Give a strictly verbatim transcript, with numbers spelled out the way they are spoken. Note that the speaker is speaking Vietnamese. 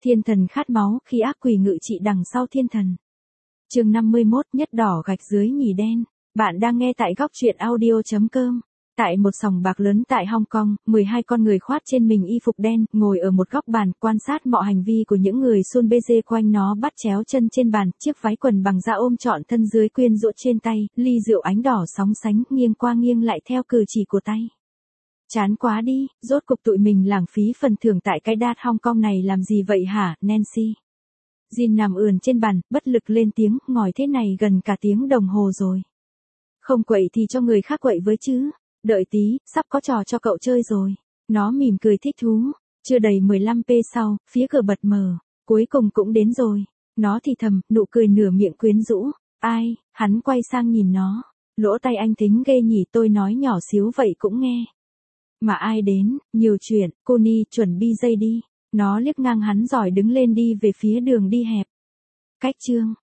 Thiên thần khát máu khi ác quỷ ngự trị đằng sau thiên thần. Chương năm mươi mốt, nhất đỏ gạch dưới nhì đen. Bạn đang nghe tại góc truyện audio chấm com. Tại một sòng bạc lớn tại Hong Kong, mười hai con người khoác trên mình y phục đen, ngồi ở một góc bàn, quan sát mọi hành vi của những người xôn bê dê quanh nó, bắt chéo chân trên bàn, chiếc váy quần bằng da ôm trọn thân dưới quyên rũ trên tay, ly rượu ánh đỏ sóng sánh, nghiêng qua nghiêng lại theo cử chỉ của tay. Chán quá đi, rốt cục tụi mình lãng phí phần thưởng tại cái đát Hong Kong này làm gì vậy hả, Nancy? Jin nằm ườn trên bàn, bất lực lên tiếng, ngồi thế này gần cả tiếng đồng hồ rồi. Không quậy thì cho người khác quậy với chứ. Đợi tí, sắp có trò cho cậu chơi rồi. Nó mỉm cười thích thú. Chưa đầy mười lăm phút sau, phía cửa bật mở. Cuối cùng cũng đến rồi. Nó thì thầm, nụ cười nửa miệng quyến rũ. Ai? Hắn quay sang nhìn nó. Lỗ tai anh thính ghê nhỉ, tôi nói nhỏ xíu vậy cũng nghe. Mà ai đến? Nhiều chuyện. Connie, chuẩn bi dây đi. Nó liếc ngang hắn rồi đứng lên đi về phía đường đi hẹp. Cách chương.